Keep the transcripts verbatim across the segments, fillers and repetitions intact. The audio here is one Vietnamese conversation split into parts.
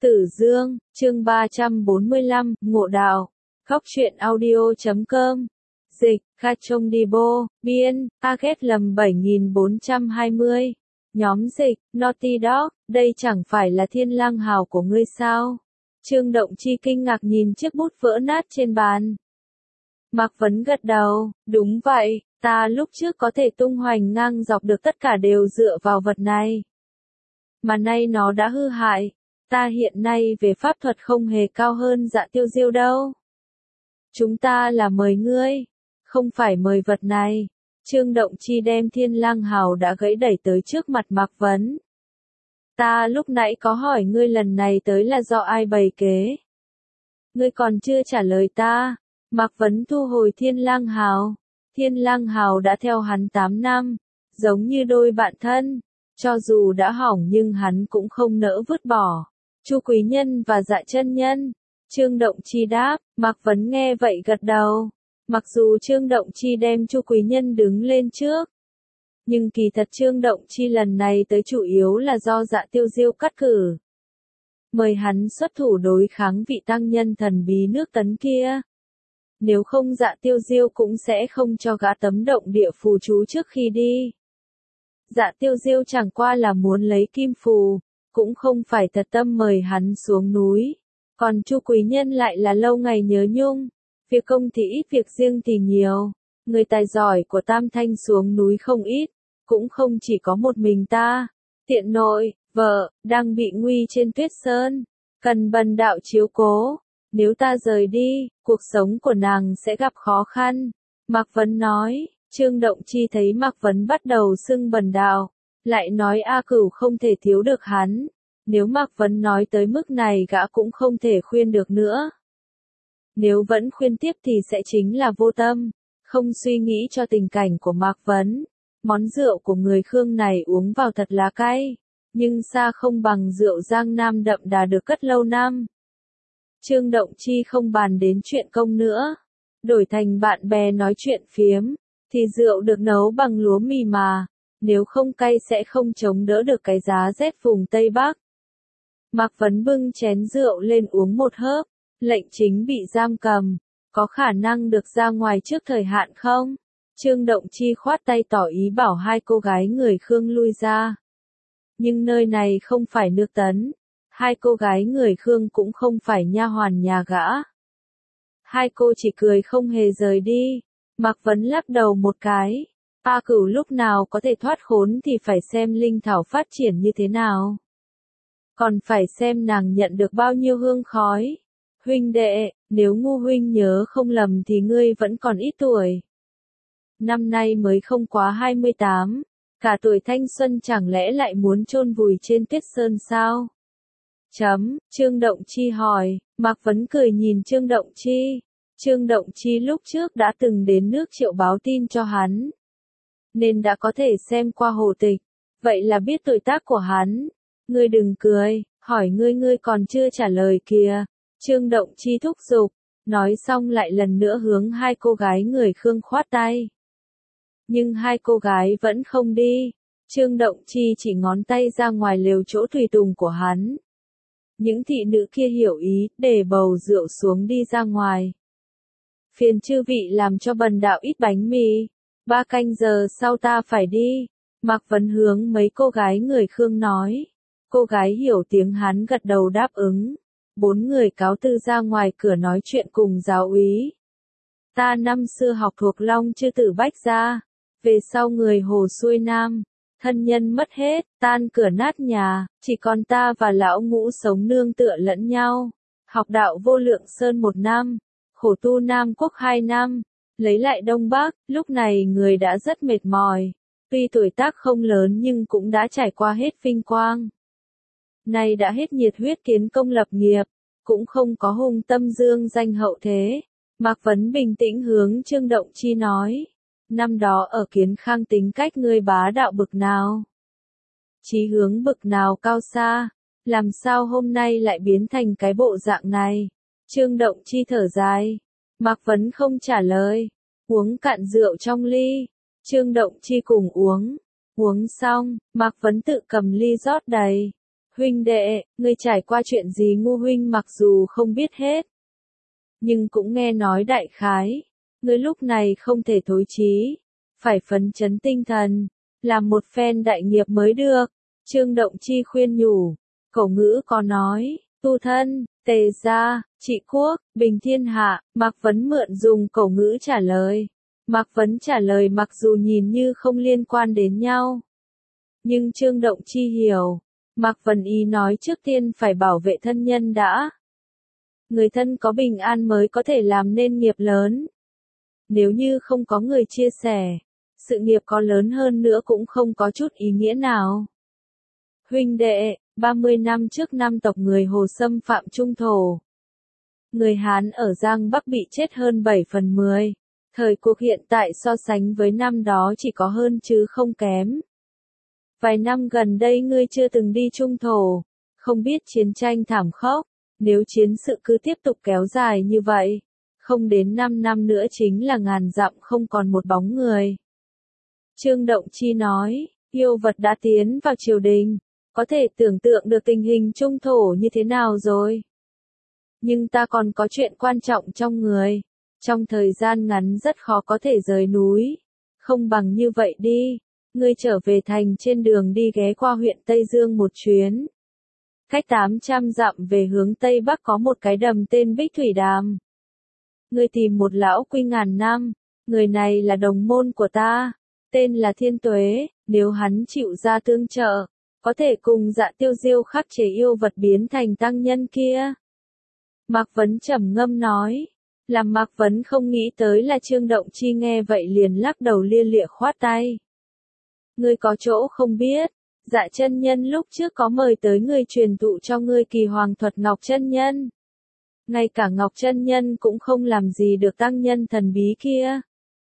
Tử Dương, chương ba trăm bốn mươi lăm, Ngộ Đạo. Khóc chuyện audio chấm com. Dịch, Kha Trông Đi Bô, biên, a ghét lầm bảy nghìn bốn trăm hai mươi. Nhóm dịch, Naughty Dog, đây chẳng phải là Thiên Lang Hào của ngươi sao? Trương Động Chi kinh ngạc nhìn chiếc bút vỡ nát trên bàn. Mạc Vấn gật đầu, đúng vậy, ta lúc trước có thể tung hoành ngang dọc được tất cả đều dựa vào vật này. Mà nay nó đã hư hại. Ta hiện nay về pháp thuật không hề cao hơn Dạ Tiêu Diêu đâu. Chúng ta là mời ngươi, không phải mời vật này. Trương Động Chi đem Thiên Lang Hào đã gãy đẩy tới trước mặt Mạc Vấn. Ta lúc nãy có hỏi ngươi lần này tới là do ai bày kế. Ngươi còn chưa trả lời ta. Mạc Vấn thu hồi Thiên Lang Hào. Thiên Lang Hào đã theo hắn tám năm, giống như đôi bạn thân. Cho dù đã hỏng nhưng hắn cũng không nỡ vứt bỏ. Chu Quý Nhân và Dạ Chân Nhân. Trương Động Chi đáp, Mạc Vấn nghe vậy gật đầu. Mặc dù Trương Động Chi đem Chu Quý Nhân đứng lên trước, nhưng kỳ thật Trương Động Chi lần này tới chủ yếu là do Dạ Tiêu Diêu cắt cử. Mời hắn xuất thủ đối kháng vị tăng nhân thần bí nước Tấn kia. Nếu không Dạ Tiêu Diêu cũng sẽ không cho gã tấm động địa phù chú trước khi đi. Dạ Tiêu Diêu chẳng qua là muốn lấy kim phù, cũng không phải thật tâm mời hắn xuống núi. Còn Chu Quý Nhân lại là lâu ngày nhớ nhung, việc công thì ít việc riêng thì nhiều. Người tài giỏi của Tam Thanh xuống núi không ít, cũng không chỉ có một mình ta. Tiện nội, vợ, đang bị nguy trên Tuyết Sơn, cần bần đạo chiếu cố. Nếu ta rời đi, cuộc sống của nàng sẽ gặp khó khăn. Mạc Vấn nói. Trương Động Chi thấy Mạc Vấn bắt đầu xưng bần đạo, lại nói A Cửu không thể thiếu được hắn. Nếu Mạc Vấn nói tới mức này gã cũng không thể khuyên được nữa. Nếu vẫn khuyên tiếp thì sẽ chính là vô tâm, không suy nghĩ cho tình cảnh của Mạc Vấn. Món rượu của người Khương này uống vào thật là cay, nhưng xa không bằng rượu Giang Nam đậm đà được cất lâu năm. Trương Động Chi không bàn đến chuyện công nữa, đổi thành bạn bè nói chuyện phiếm. Thì rượu được nấu bằng lúa mì mà, nếu không cay sẽ không chống đỡ được cái giá rét vùng Tây Bắc. Mạc Vấn bưng chén rượu lên uống một hớp, lệnh chính bị giam cầm, có khả năng được ra ngoài trước thời hạn không? Trương Động Chi khoát tay tỏ ý bảo hai cô gái người Khương lui ra. Nhưng nơi này không phải nước Tấn, hai cô gái người Khương cũng không phải nha hoàn nhà gã. Hai cô chỉ cười không hề rời đi. Mạc Vấn lắc đầu một cái. A Cửu lúc nào có thể thoát khốn thì phải xem linh thảo phát triển như thế nào. Còn phải xem nàng nhận được bao nhiêu hương khói. Huynh đệ, nếu Ngu huynh nhớ không lầm thì ngươi vẫn còn ít tuổi. Năm nay mới không quá hai mươi tám. Cả tuổi thanh xuân chẳng lẽ lại muốn chôn vùi trên Tuyết Sơn sao? Chấm, Trương Động Chi hỏi. Mạc Vấn cười nhìn Trương Động Chi. Trương Động Chi lúc trước đã từng đến nước Triệu báo tin cho hắn, nên đã có thể xem qua hồ tịch, vậy là biết tuổi tác của hắn. Ngươi đừng cười, hỏi ngươi ngươi còn chưa trả lời kìa. Trương Động Chi thúc giục, nói xong lại lần nữa hướng hai cô gái người Khương khoát tay. Nhưng hai cô gái vẫn không đi. Trương Động Chi chỉ ngón tay ra ngoài lều chỗ tùy tùng của hắn. Những thị nữ kia hiểu ý, để bầu rượu xuống đi ra ngoài. Phiền chư vị làm cho bần đạo ít bánh mì, ba canh giờ sau ta phải đi. Mạc Vấn hướng mấy cô gái người Khương nói. Cô gái hiểu tiếng Hán gật đầu đáp ứng. Bốn người cáo từ ra ngoài cửa nói chuyện cùng giáo úy. Ta năm xưa học thuộc Long Chư Tử Bách Gia, về sau người Hồ xuôi Nam, thân nhân mất hết, tan cửa nát nhà, chỉ còn ta và lão Ngũ sống nương tựa lẫn nhau. Học đạo Vô Lượng Sơn một năm, khổ tu Nam Quốc hai năm, lấy lại Đông Bắc, lúc này người đã rất mệt mỏi. Tuy tuổi tác không lớn nhưng cũng đã trải qua hết vinh quang. Nay đã hết nhiệt huyết kiến công lập nghiệp, cũng không có hung tâm dương danh hậu thế. Mạc Vấn bình tĩnh hướng Trương Động Chi nói. Năm đó ở Kiến Khang tính cách ngươi bá đạo bực nào? Chí hướng bực nào cao xa? Làm sao hôm nay lại biến thành cái bộ dạng này? Trương Động Chi thở dài. Mạc Vấn không trả lời. Uống cạn rượu trong ly. Trương Động Chi cùng uống. Uống xong, Mạc Vấn tự cầm ly rót đầy. Huynh đệ, ngươi trải qua chuyện gì ngu huynh mặc dù không biết hết. Nhưng cũng nghe nói đại khái. Ngươi lúc này không thể thối chí. Phải phấn chấn tinh thần. Làm một phen đại nghiệp mới được. Trương Động Chi khuyên nhủ. Cổ ngữ có nói. Tu thân, tề gia, trị quốc, bình thiên hạ. Mạc Vấn mượn dùng cổ ngữ trả lời. Mạc Vấn trả lời mặc dù nhìn như không liên quan đến nhau. Nhưng Trương Động Chi hiểu. Mạc Vấn ý nói trước tiên phải bảo vệ thân nhân đã. Người thân có bình an mới có thể làm nên nghiệp lớn. Nếu như không có người chia sẻ, sự nghiệp có lớn hơn nữa cũng không có chút ý nghĩa nào. Huynh đệ, ba mươi năm trước năm tộc người Hồ xâm phạm Trung Thổ. Người Hán ở Giang Bắc bị chết hơn bảy phần mười. Thời cuộc hiện tại so sánh với năm đó chỉ có hơn chứ không kém. Vài năm gần đây ngươi chưa từng đi Trung Thổ, không biết chiến tranh thảm khốc, nếu chiến sự cứ tiếp tục kéo dài như vậy, không đến năm năm nữa chính là ngàn dặm không còn một bóng người. Trương Động Chi nói, yêu vật đã tiến vào triều đình, có thể tưởng tượng được tình hình Trung Thổ như thế nào rồi. Nhưng ta còn có chuyện quan trọng trong người, trong thời gian ngắn rất khó có thể rời núi, không bằng như vậy đi. Ngươi trở về thành trên đường đi ghé qua huyện Tây Dương một chuyến. Cách tám trăm dặm về hướng Tây Bắc có một cái đầm tên Bích Thủy Đàm. Ngươi tìm một lão quy ngàn năm, người này là đồng môn của ta, tên là Thiên Tuế, nếu hắn chịu ra tương trợ, có thể cùng Dạ Tiêu Diêu khắc chế yêu vật biến thành tăng nhân kia. Mạc Vấn trầm ngâm nói, làm Mạc Vấn không nghĩ tới là Trương Động Chi nghe vậy liền lắc đầu lia lịa khoát tay. Ngươi có chỗ không biết, Dạ chân nhân lúc trước có mời tới người truyền thụ cho ngươi kỳ hoàng thuật Ngọc chân nhân. Ngay cả Ngọc chân nhân cũng không làm gì được tăng nhân thần bí kia.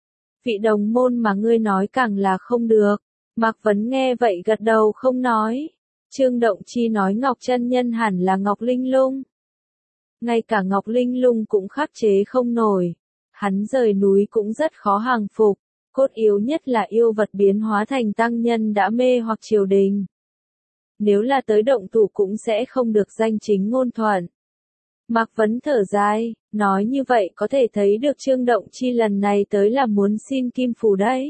Vị đồng môn mà ngươi nói càng là không được. Mạc Vấn nghe vậy gật đầu không nói. Trương Động Chi nói Ngọc chân nhân hẳn là Ngọc Linh Lung. Ngay cả Ngọc Linh Lung cũng khắc chế không nổi. Hắn rời núi cũng rất khó hàng phục. Cốt yếu nhất là yêu vật biến hóa thành tăng nhân đã mê hoặc triều đình. Nếu là tới động thủ cũng sẽ không được danh chính ngôn thuận. Mạc Vấn thở dài, nói như vậy có thể thấy được Trương Động Chi lần này tới là muốn xin kim phù đấy.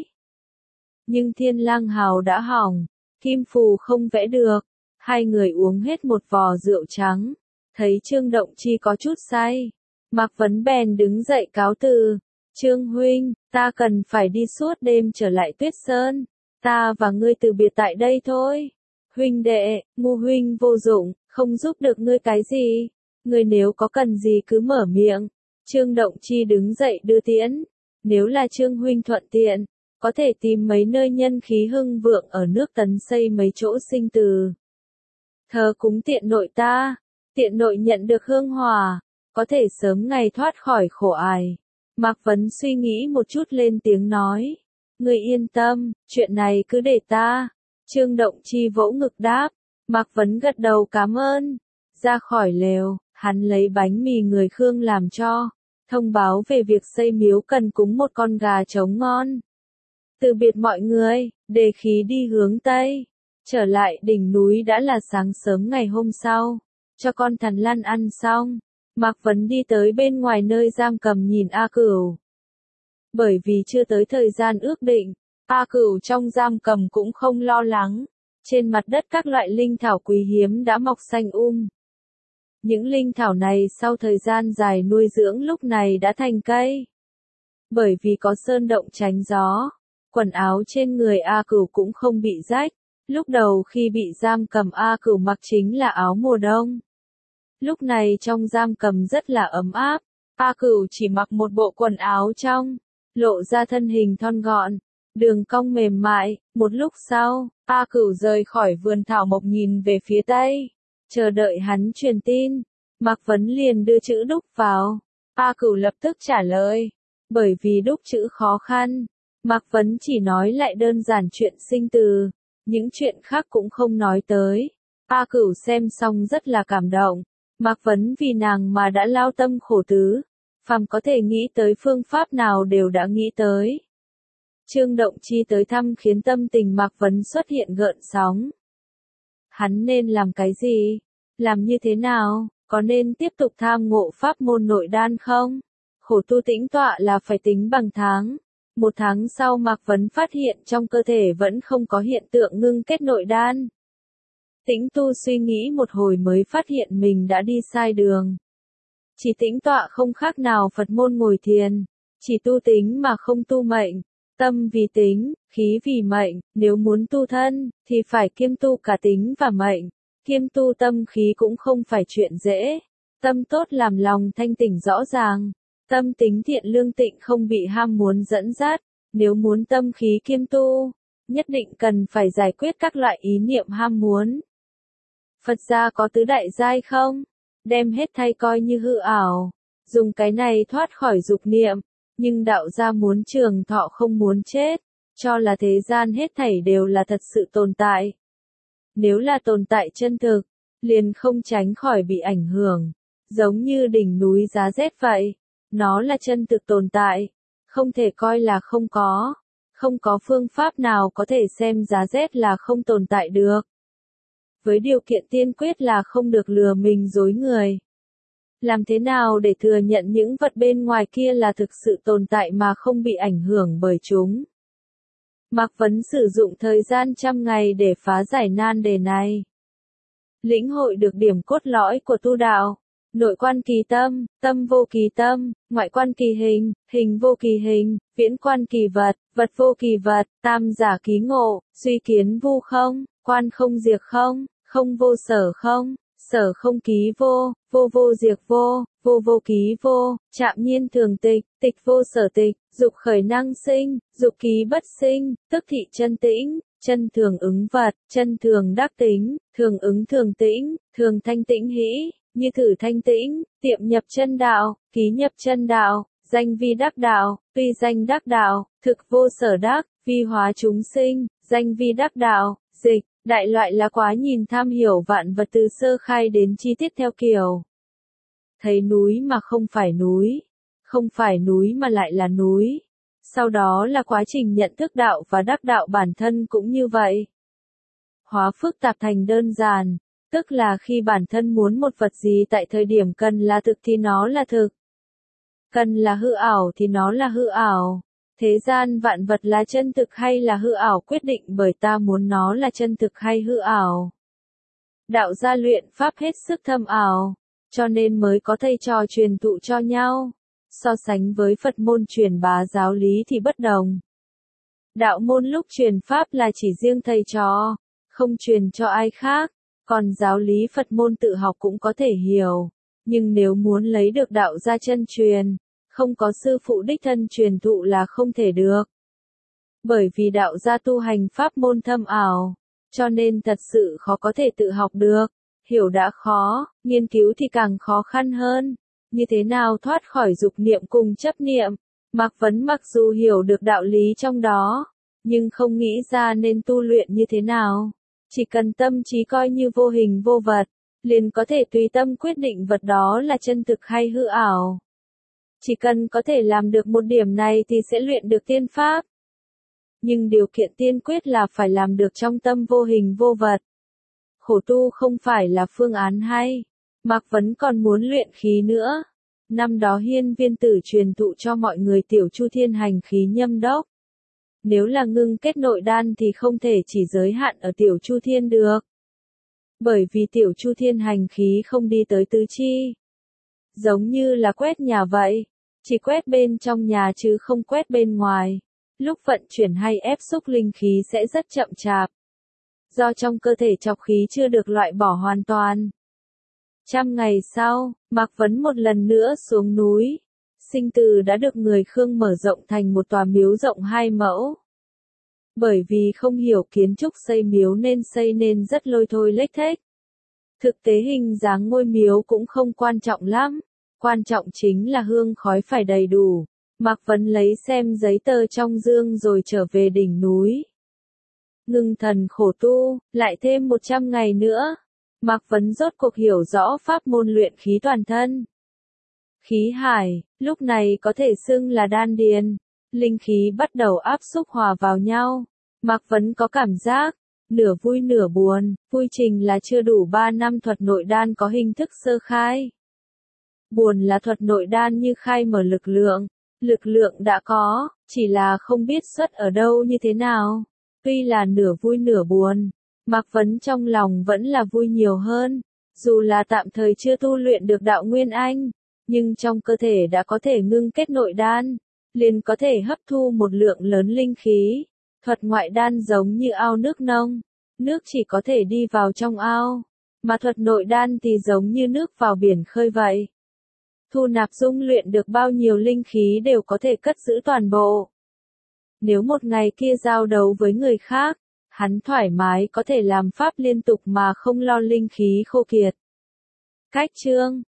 Nhưng Thiên Lang Hào đã hỏng, kim phù không vẽ được. Hai người uống hết một vò rượu trắng, thấy Trương Động Chi có chút say. Mạc Vấn bèn đứng dậy cáo từ. Trương huynh, ta cần phải đi suốt đêm trở lại Tuyết Sơn. Ta và ngươi từ biệt tại đây thôi. Huynh đệ, ngu huynh vô dụng, không giúp được ngươi cái gì. Ngươi nếu có cần gì cứ mở miệng. Trương Động Chi đứng dậy đưa tiễn. Nếu là Trương huynh thuận tiện, có thể tìm mấy nơi nhân khí hưng vượng ở nước Tấn xây mấy chỗ sinh từ. Thờ cúng tiện nội ta, tiện nội nhận được hương hòa, có thể sớm ngày thoát khỏi khổ ải. Mạc Vấn suy nghĩ một chút lên tiếng nói. Ngươi yên tâm, chuyện này cứ để ta. Trương Động Chi vỗ ngực đáp. Mạc Vấn gật đầu cảm ơn. Ra khỏi lều, hắn lấy bánh mì người Khương làm cho. Thông báo về việc xây miếu cần cúng một con gà trống ngon. Từ biệt mọi người, đề khí đi hướng Tây. Trở lại đỉnh núi đã là sáng sớm ngày hôm sau. Cho con Thằn Lằn ăn xong. Mạc Vấn đi tới bên ngoài nơi giam cầm nhìn A Cửu. Bởi vì chưa tới thời gian ước định, A Cửu trong giam cầm cũng không lo lắng. Trên mặt đất các loại linh thảo quý hiếm đã mọc xanh um. Những linh thảo này sau thời gian dài nuôi dưỡng lúc này đã thành cây. Bởi vì có sơn động tránh gió, quần áo trên người A Cửu cũng không bị rách. Lúc đầu khi bị giam cầm A Cửu mặc chính là áo mùa đông. Lúc này trong giam cầm rất là ấm áp, A Cửu chỉ mặc một bộ quần áo trong, lộ ra thân hình thon gọn, đường cong mềm mại. Một lúc sau, A Cửu rời khỏi vườn thảo mộc nhìn về phía tây, chờ đợi hắn truyền tin. Mạc Vấn liền đưa chữ đúc vào, A Cửu lập tức trả lời, bởi vì đúc chữ khó khăn, Mạc Vấn chỉ nói lại đơn giản chuyện sinh từ, những chuyện khác cũng không nói tới. A Cửu xem xong rất là cảm động. Mạc Vấn vì nàng mà đã lao tâm khổ tứ, phàm có thể nghĩ tới phương pháp nào đều đã nghĩ tới. Trương Động Chi tới thăm khiến tâm tình Mạc Vấn xuất hiện gợn sóng. Hắn nên làm cái gì? Làm như thế nào? Có nên tiếp tục tham ngộ pháp môn nội đan không? Khổ tu tĩnh tọa là phải tính bằng tháng. Một tháng sau Mạc Vấn phát hiện trong cơ thể vẫn không có hiện tượng ngưng kết nội đan. Tĩnh tu suy nghĩ một hồi mới phát hiện mình đã đi sai đường. Chỉ tĩnh tọa không khác nào Phật môn ngồi thiền. Chỉ tu tính mà không tu mệnh. Tâm vì tính, khí vì mệnh, nếu muốn tu thân, thì phải kiêm tu cả tính và mệnh. Kiêm tu tâm khí cũng không phải chuyện dễ. Tâm tốt làm lòng thanh tỉnh rõ ràng. Tâm tính thiện lương tịnh không bị ham muốn dẫn dắt. Nếu muốn tâm khí kiêm tu, nhất định cần phải giải quyết các loại ý niệm ham muốn. Phật gia có tứ đại giai không? Đem hết thay coi như hư ảo. Dùng cái này thoát khỏi dục niệm. Nhưng đạo gia muốn trường thọ không muốn chết. Cho là thế gian hết thảy đều là thật sự tồn tại. Nếu là tồn tại chân thực, liền không tránh khỏi bị ảnh hưởng. Giống như đỉnh núi giá rét vậy. Nó là chân thực tồn tại. Không thể coi là không có. Không có phương pháp nào có thể xem giá rét là không tồn tại được. Với điều kiện tiên quyết là không được lừa mình dối người. Làm thế nào để thừa nhận những vật bên ngoài kia là thực sự tồn tại mà không bị ảnh hưởng bởi chúng? Mạc Vấn sử dụng thời gian trăm ngày để phá giải nan đề này. Lĩnh hội được điểm cốt lõi của tu đạo. Nội quan kỳ tâm, tâm vô kỳ tâm, ngoại quan kỳ hình, hình vô kỳ hình, viễn quan kỳ vật, vật vô kỳ vật, tam giả ký ngộ, duy kiến vu không, quan không diệt không, không vô sở không, sở không ký vô, vô vô diệt vô, vô vô ký vô, chạm nhiên thường tịch, tịch vô sở tịch, dục khởi năng sinh, dục ký bất sinh, tức thị chân tĩnh, chân thường ứng vật, chân thường đắc tính, thường ứng thường tĩnh, thường thanh tĩnh hĩ. Như thử thanh tĩnh, tiệm nhập chân đạo, ký nhập chân đạo, danh vi đắc đạo, tuy danh đắc đạo, thực vô sở đắc, vi hóa chúng sinh, danh vi đắc đạo, dịch, đại loại là quá nhìn tham hiểu vạn vật từ sơ khai đến chi tiết theo kiểu. Thấy núi mà không phải núi, không phải núi mà lại là núi. Sau đó là quá trình nhận thức đạo và đắc đạo bản thân cũng như vậy. Hóa phức tạp thành đơn giản. Tức là khi bản thân muốn một vật gì tại thời điểm cần là thực thì nó là thực. Cần là hư ảo thì nó là hư ảo. Thế gian vạn vật là chân thực hay là hư ảo quyết định bởi ta muốn nó là chân thực hay hư ảo. Đạo gia luyện pháp hết sức thâm ảo, cho nên mới có thầy trò truyền thụ cho nhau. So sánh với Phật môn truyền bá giáo lý thì bất đồng. Đạo môn lúc truyền pháp là chỉ riêng thầy trò, không truyền cho ai khác. Còn giáo lý Phật môn tự học cũng có thể hiểu. Nhưng nếu muốn lấy được đạo gia chân truyền, không có sư phụ đích thân truyền thụ là không thể được. Bởi vì đạo gia tu hành pháp môn thâm ảo, cho nên thật sự khó có thể tự học được. Hiểu đã khó, nghiên cứu thì càng khó khăn hơn. Như thế nào thoát khỏi dục niệm cùng chấp niệm? Mạc Vấn mặc dù hiểu được đạo lý trong đó, nhưng không nghĩ ra nên tu luyện như thế nào. Chỉ cần tâm trí coi như vô hình vô vật, liền có thể tùy tâm quyết định vật đó là chân thực hay hư ảo. Chỉ cần có thể làm được một điểm này thì sẽ luyện được tiên pháp. Nhưng điều kiện tiên quyết là phải làm được trong tâm vô hình vô vật. Khổ tu không phải là phương án hay. Mạc Vấn còn muốn luyện khí nữa. Năm đó Hiên Viên Tử truyền thụ cho mọi người tiểu chu thiên hành khí nhâm đốc. Nếu là ngưng kết nội đan thì không thể chỉ giới hạn ở tiểu chu thiên được. Bởi vì tiểu chu thiên hành khí không đi tới tứ chi. Giống như là quét nhà vậy. Chỉ quét bên trong nhà chứ không quét bên ngoài. Lúc vận chuyển hay ép xúc linh khí sẽ rất chậm chạp. Do trong cơ thể trọc khí chưa được loại bỏ hoàn toàn. Trăm ngày sau, Mạc Vấn một lần nữa xuống núi. Sinh Từ đã được người Khương mở rộng thành một tòa miếu rộng hai mẫu. Bởi vì không hiểu kiến trúc xây miếu nên xây nên rất lôi thôi lếch thếch. Thực tế hình dáng ngôi miếu cũng không quan trọng lắm. Quan trọng chính là hương khói phải đầy đủ. Mạc Vấn lấy xem giấy tờ trong dương rồi trở về đỉnh núi. Ngưng thần khổ tu, lại thêm một trăm ngày nữa. Mạc Vấn rốt cuộc hiểu rõ pháp môn luyện khí toàn thân. Khí hải, lúc này có thể xưng là đan điền. Linh khí bắt đầu áp xúc hòa vào nhau. Mạc Vấn có cảm giác, Nửa vui nửa buồn, vui trình là chưa đủ ba năm thuật nội đan có hình thức sơ khai. Buồn là thuật nội đan như khai mở lực lượng. Lực lượng đã có, chỉ là không biết xuất ở đâu như thế nào. Tuy là nửa vui nửa buồn, Mạc Vấn trong lòng vẫn là vui nhiều hơn. Dù là tạm thời chưa tu luyện được đạo Nguyên Anh, nhưng trong cơ thể đã có thể ngưng kết nội đan, liền có thể hấp thu một lượng lớn linh khí. Thuật ngoại đan giống như ao nước nông, nước chỉ có thể đi vào trong ao, mà thuật nội đan thì giống như nước vào biển khơi vậy. Thu nạp dung luyện được bao nhiêu linh khí đều có thể cất giữ toàn bộ. Nếu một ngày kia giao đấu với người khác, hắn thoải mái có thể làm pháp liên tục mà không lo linh khí khô kiệt. Cách chương